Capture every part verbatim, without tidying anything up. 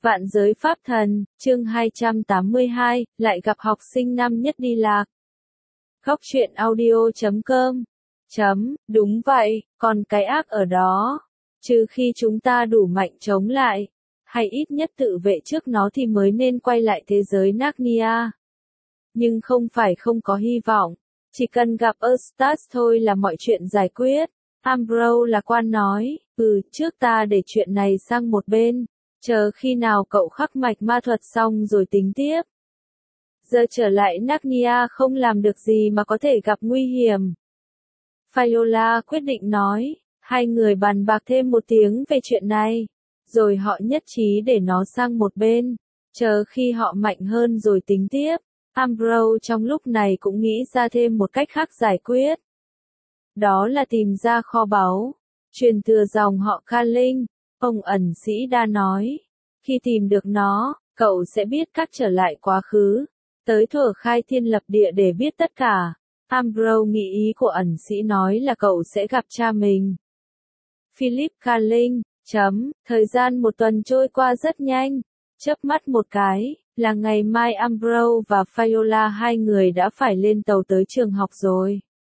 Vạn giới pháp thần, chương hai trăm tám mươi hai, lại gặp học sinh năm nhất đi lạc. Góc truyện audio chấm com. Chấm, đúng vậy, còn cái ác ở đó. Trừ khi chúng ta đủ mạnh chống lại, hay ít nhất tự vệ trước nó thì mới nên quay lại thế giới Narnia. Nhưng không phải không có hy vọng, chỉ cần gặp Eustace thôi là mọi chuyện giải quyết. Ambrose là quan nói, ừ, trước ta để chuyện này sang một bên, chờ khi nào cậu khắc mạch ma thuật xong rồi tính tiếp. Giờ trở lại Narnia không làm được gì mà có thể gặp nguy hiểm. Viola quyết định nói, hai người bàn bạc thêm một tiếng về chuyện này, rồi họ nhất trí để nó sang một bên, chờ khi họ mạnh hơn rồi tính tiếp. Ambrose trong lúc này cũng nghĩ ra thêm một cách khác giải quyết. Đó là tìm ra kho báu, truyền thừa dòng họ Carling. Ông ẩn sĩ đã nói, khi tìm được nó, cậu sẽ biết cách trở lại quá khứ, tới thuở khai thiên lập địa để biết tất cả. Ambrose nghĩ ý của ẩn sĩ nói là cậu sẽ gặp cha mình, Philip Carling. Chấm, thời gian một tuần trôi qua rất nhanh, chớp mắt một cái, là ngày mai Ambrose và Viola hai người đã phải lên tàu tới trường học rồi.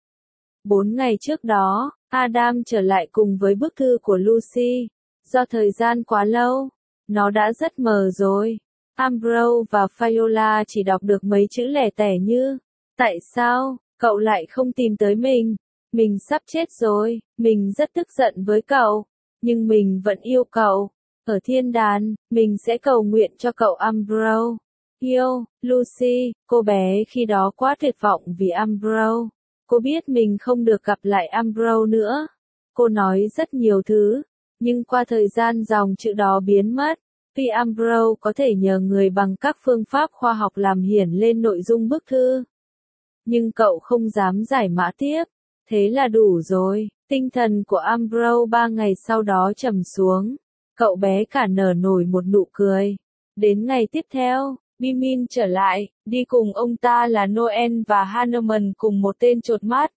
Bốn ngày trước đó, Adam trở lại cùng với bức thư của Lucy. Do thời gian quá lâu, nó đã rất mờ rồi. Ambrose và Viola chỉ đọc được mấy chữ lẻ tẻ như, tại sao, cậu lại không tìm tới mình? Mình sắp chết rồi, mình rất tức giận với cậu, nhưng mình vẫn yêu cậu. Ở thiên đàng, mình sẽ cầu nguyện cho cậu Ambrose. Yêu, Lucy, cô bé khi đó quá tuyệt vọng vì Ambrose. Cô biết mình không được gặp lại Ambrose nữa. Cô nói rất nhiều thứ, nhưng qua thời gian dòng chữ đó biến mất. Vì Ambrose có thể nhờ người bằng các phương pháp khoa học làm hiển lên nội dung bức thư. Nhưng cậu không dám giải mã tiếp. Thế là đủ rồi. Tinh thần của Ambrose ba ngày sau đó trầm xuống. Cậu bé cả nở nổi một nụ cười. Đến ngày tiếp theo, Bimin trở lại, đi cùng ông ta là Noel và Hanuman cùng một tên chột mắt.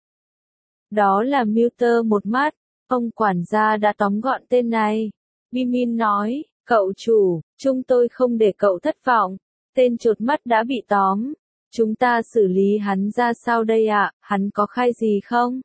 Đó là Milter một mắt. Ông quản gia đã tóm gọn tên này. Bimin nói, cậu chủ, chúng tôi không để cậu thất vọng. Tên chột mắt đã bị tóm. Chúng ta xử lý hắn ra sao đây ạ, hắn có khai gì không?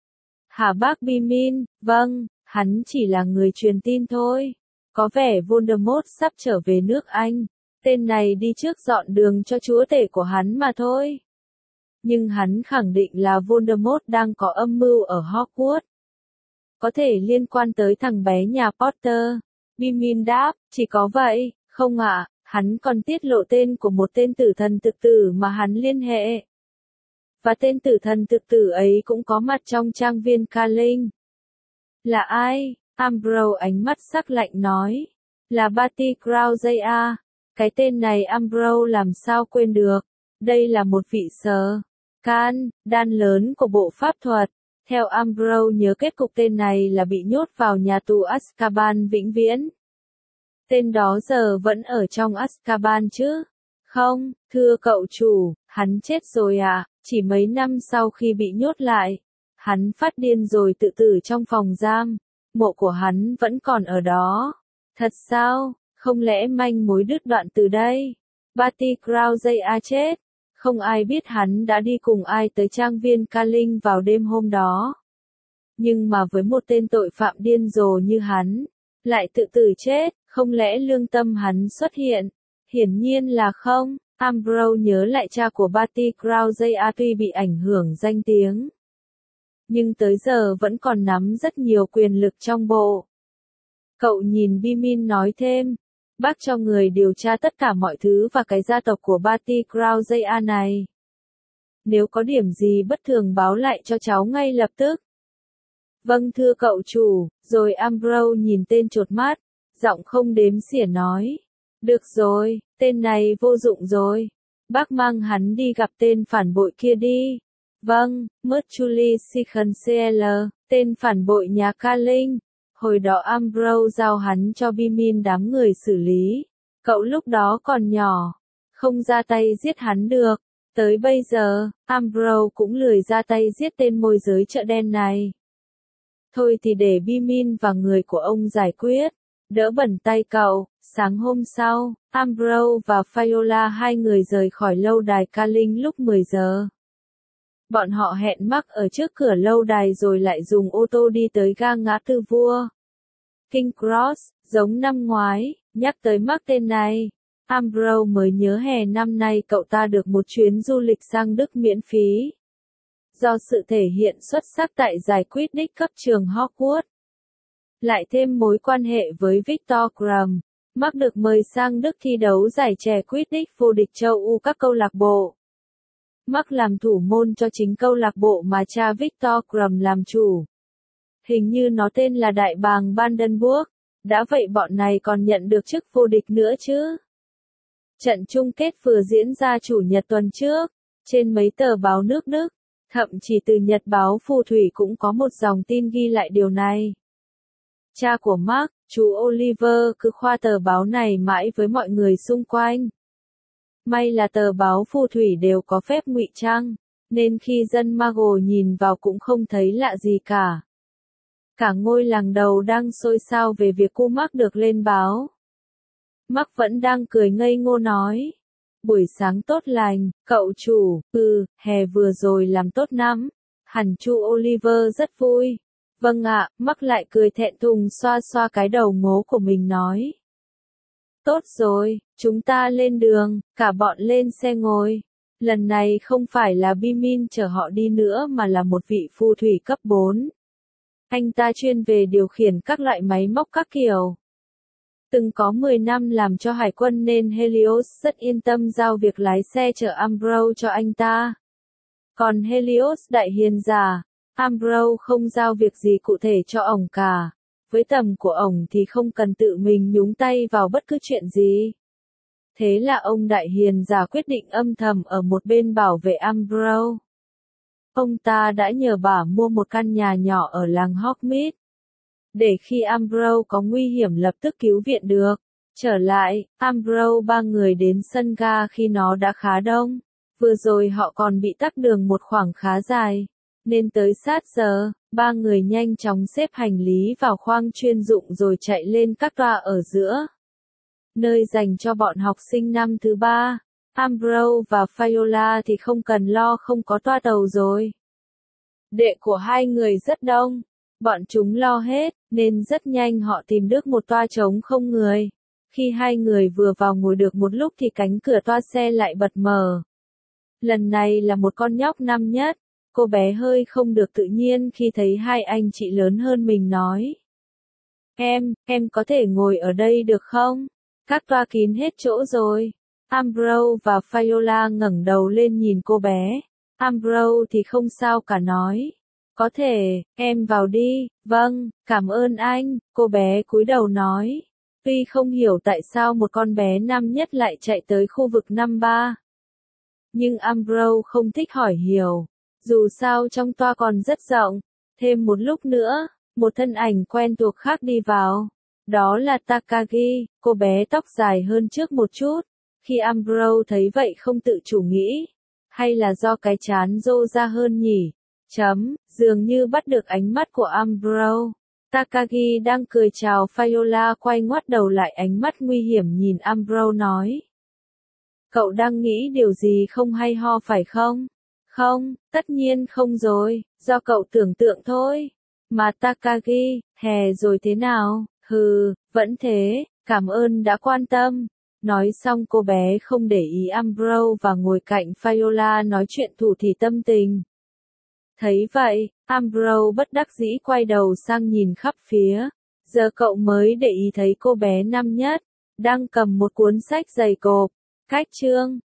Hả bác Bimin, vâng, hắn chỉ là người truyền tin thôi. Có vẻ Voldemort sắp trở về nước Anh. Tên này đi trước dọn đường cho chúa tể của hắn mà thôi. Nhưng hắn khẳng định là Voldemort đang có âm mưu ở Hogwarts. Có thể liên quan tới thằng bé nhà Potter. Bimin đáp, chỉ có vậy, không ạ, hắn còn tiết lộ tên của một tên tử thần thực tử mà hắn liên hệ. Và tên tử thần thực tử ấy cũng có mặt trong trang viên Carling. Là ai? Ambrose ánh mắt sắc lạnh nói. Là Barty Crouch. Cái tên này Ambrose làm sao quên được. Đây là một vị sở can, đan lớn của bộ pháp thuật. Theo Ambrose nhớ kết cục tên này là bị nhốt vào nhà tù Azkaban vĩnh viễn. Tên đó giờ vẫn ở trong Azkaban chứ? Không, thưa cậu chủ, hắn chết rồi à, chỉ mấy năm sau khi bị nhốt lại. Hắn phát điên rồi tự tử trong phòng giam. Mộ của hắn vẫn còn ở đó. Thật sao? Không lẽ manh mối đứt đoạn từ đây? Barty Crouch chết. Không ai biết hắn đã đi cùng ai tới trang viên Carling vào đêm hôm đó. Nhưng mà với một tên tội phạm điên rồ như hắn, lại tự tử chết, không lẽ lương tâm hắn xuất hiện? Hiển nhiên là không. Ambrose nhớ lại cha của Barty Crouch tuy bị ảnh hưởng danh tiếng, nhưng tới giờ vẫn còn nắm rất nhiều quyền lực trong bộ. Cậu nhìn Bimin nói thêm, bác cho người điều tra tất cả mọi thứ và cái gia tộc của Barty Crouch này. Nếu có điểm gì bất thường báo lại cho cháu ngay lập tức. Vâng thưa cậu chủ, rồi Ambrose nhìn tên chột mắt, giọng không đếm xỉa nói. Được rồi, tên này vô dụng rồi. Bác mang hắn đi gặp tên phản bội kia đi. Vâng, Mercury Sikhonsel, tên phản bội nhà Carling. Hồi đó Ambrose giao hắn cho Bimin đám người xử lý. Cậu lúc đó còn nhỏ, không ra tay giết hắn được. Tới bây giờ, Ambrose cũng lười ra tay giết tên môi giới chợ đen này. Thôi thì để Bimin và người của ông giải quyết. Đỡ bẩn tay cậu, Sáng hôm sau, Ambrose và Viola hai người rời khỏi lâu đài Carling lúc mười giờ. Bọn họ hẹn Mark ở trước cửa lâu đài rồi lại dùng ô tô đi tới ga ngã tư vua King Cross, giống năm ngoái. Nhắc tới Mark tên này, Ambrose mới nhớ hè năm nay cậu ta được một chuyến du lịch sang Đức miễn phí. Do sự thể hiện xuất sắc tại giải Quidditch cấp trường Hogwarts, lại thêm mối quan hệ với Victor Krum, Mark được mời sang Đức thi đấu giải trẻ Quidditch vô địch châu Âu các câu lạc bộ. Mark làm thủ môn cho chính câu lạc bộ mà cha Victor Krum làm chủ. Hình như nó tên là Đại bàng Brandenburg, đã vậy bọn này còn nhận được chức vô địch nữa chứ. Trận chung kết vừa diễn ra chủ nhật tuần trước, trên mấy tờ báo nước Đức, thậm chí từ Nhật báo Phù thủy cũng có một dòng tin ghi lại điều này. Cha của Mark, chú Oliver cứ khoa tờ báo này mãi với mọi người xung quanh. May là tờ báo Phù thủy đều có phép ngụy trang, nên khi dân Muggle nhìn vào cũng không thấy lạ gì cả. Cả ngôi làng đầu đang xôn xao về việc cô Mark được lên báo. Mark vẫn đang cười ngây ngô nói. Buổi sáng tốt lành, cậu chủ, ừ, hè vừa rồi làm tốt lắm. Hẳn chú Oliver rất vui. Vâng ạ, Mark lại cười thẹn thùng xoa xoa cái đầu ngố của mình nói. Tốt rồi, chúng ta lên đường, cả bọn lên xe ngồi. Lần này không phải là Bimin chở họ đi nữa mà là một vị phù thủy cấp bốn. Anh ta chuyên về điều khiển các loại máy móc các kiểu. Từng có mười năm làm cho hải quân nên Helios rất yên tâm giao việc lái xe chở Ambrose cho anh ta. Còn Helios đại hiền giả, Ambrose không giao việc gì cụ thể cho ổng cả. Với tầm của ổng thì không cần tự mình nhúng tay vào bất cứ chuyện gì. Thế là ông đại hiền giả quyết định âm thầm ở một bên bảo vệ Ambrose. Ông ta đã nhờ bà mua một căn nhà nhỏ ở làng Hogsmeade, để khi Ambrose có nguy hiểm lập tức cứu viện được. Trở lại, Ambrose ba người đến sân ga khi nó đã khá đông. Vừa rồi họ còn bị tắc đường một khoảng khá dài, nên tới sát giờ, ba người nhanh chóng xếp hành lý vào khoang chuyên dụng rồi chạy lên các toa ở giữa. Nơi dành cho bọn học sinh năm thứ ba. Ambrose và Viola thì không cần lo không có toa tàu rồi. Đệ của hai người rất đông. Bọn chúng lo hết, nên rất nhanh họ tìm được một toa trống không người. Khi hai người vừa vào ngồi được một lúc thì cánh cửa toa xe lại bật mở. Lần này là một con nhóc năm nhất. Cô bé hơi không được tự nhiên khi thấy hai anh chị lớn hơn mình nói. Em, em có thể ngồi ở đây được không? Các toa kín hết chỗ rồi. Ambrose và Viola ngẩng đầu lên nhìn cô bé. Ambrose thì không sao cả nói. Có thể, em vào đi. Vâng, cảm ơn anh, cô bé cúi đầu nói. Tuy không hiểu tại sao một con bé năm nhất lại chạy tới khu vực năm ba. Nhưng Ambrose không thích hỏi hiểu. Dù sao trong toa còn rất rộng. Thêm một lúc nữa, một thân ảnh quen thuộc khác đi vào. Đó là Takagi, cô bé tóc dài hơn trước một chút. Khi Ambrose thấy vậy không tự chủ nghĩ. Hay là do cái chán rô ra hơn nhỉ? Chấm, dường như bắt được ánh mắt của Ambrose. Takagi đang cười chào Viola quay ngoắt đầu lại ánh mắt nguy hiểm nhìn Ambrose nói. Cậu đang nghĩ điều gì không hay ho phải không? Không, tất nhiên không rồi, do cậu tưởng tượng thôi. Mà Takagi, hè rồi thế nào? Hừ, vẫn thế, cảm ơn đã quan tâm. Nói xong cô bé không để ý Ambrose và ngồi cạnh Viola nói chuyện thủ thỉ tâm tình. Thấy vậy, Ambrose bất đắc dĩ quay đầu sang nhìn khắp phía. Giờ cậu mới để ý thấy cô bé năm nhất, đang cầm một cuốn sách dày cộp. Cách chương